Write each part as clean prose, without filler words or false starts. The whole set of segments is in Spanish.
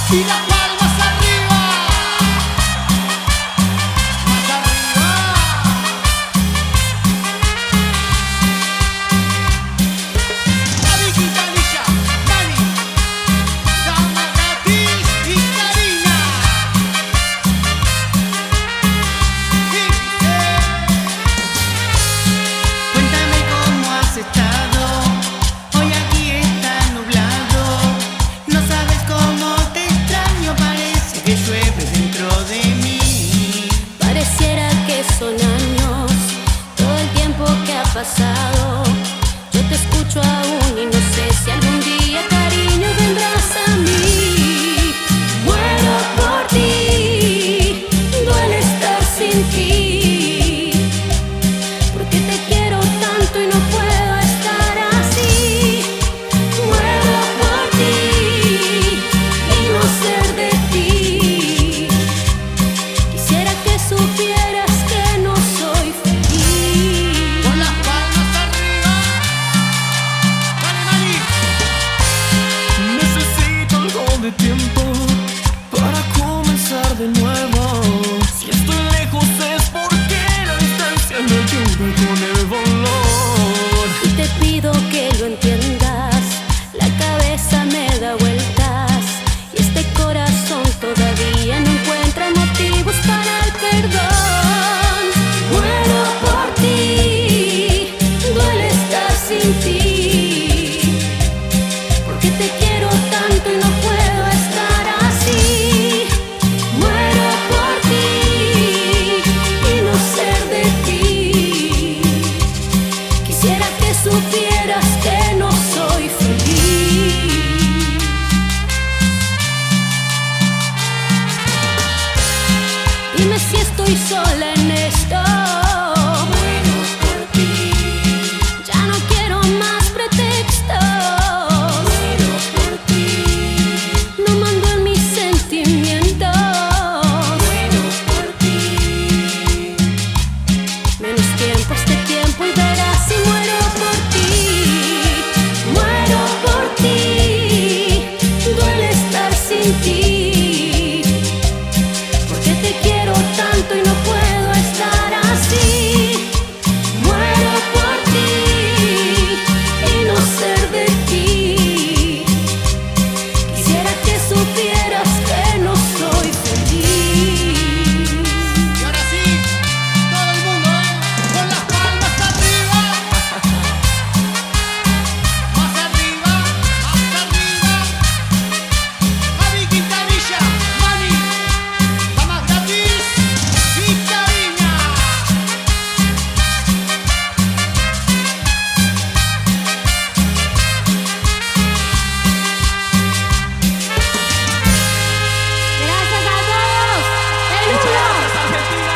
Y las palmas arriba. Más arriba. Gaby Quintanilla, Mani, Dama Gratis y Karina. Cuéntame cómo has estado. Hoy aquí está nublado. No sabes cómo te extraño. Parece que llueve dentro de mí. Pareciera que son años, todo el tiempo que ha pasado. Yo te escucho aún y no sé si algún día, cariño, vendrás a mí. Muero por ti, duele estar sin ti, porque te quiero tanto y no puedo estar así. Muero por ti y no ser de ti. Quisiera que supieras que no soy feliz. Con las palmas arriba. Dale, Mani. Necesito algo de tiempo para comenzar de nuevo. Si estoy lejos es porque la distancia me ayuda con el dolor. Y te pido que lo entiendas, la cabeza me da vueltas y este corazón todavía no encuentra motivos para el perdón. Muero por ti, duele estar sin ti, porque te quiero tanto y no puedo estar así. Muero por ti y no ser de ti. Quisiera que supieras que no soy feliz. Dime si estoy sola en esto. Muero por ti. Ya no quiero más pretextos. Muero por ti. No mando en mis sentimientos. Muero por ti. Menos tiempo este tiempo y verás si muero por ti. Muero por ti. Duele estar sin ti, porque te quiero tanto y no puedo estar así. Muero por ti y no ser de ti. Quisiera que supieras que no soy feliz. Y ahora sí, todo el mundo, con las palmas arriba. Más arriba, más arriba. Gaby Quintanilla, Mani, Dama Gratis y Karina. Gracias a todos. ¡El Muchas uno! gracias, Argentina.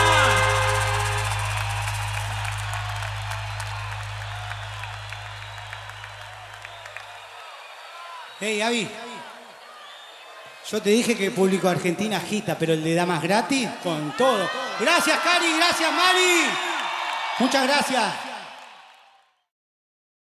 Hey, Gaby. Yo te dije que el público de Argentina agita, pero el de Damas Gratis, con todo. Gracias, Cari. Gracias, Mari. Muchas gracias.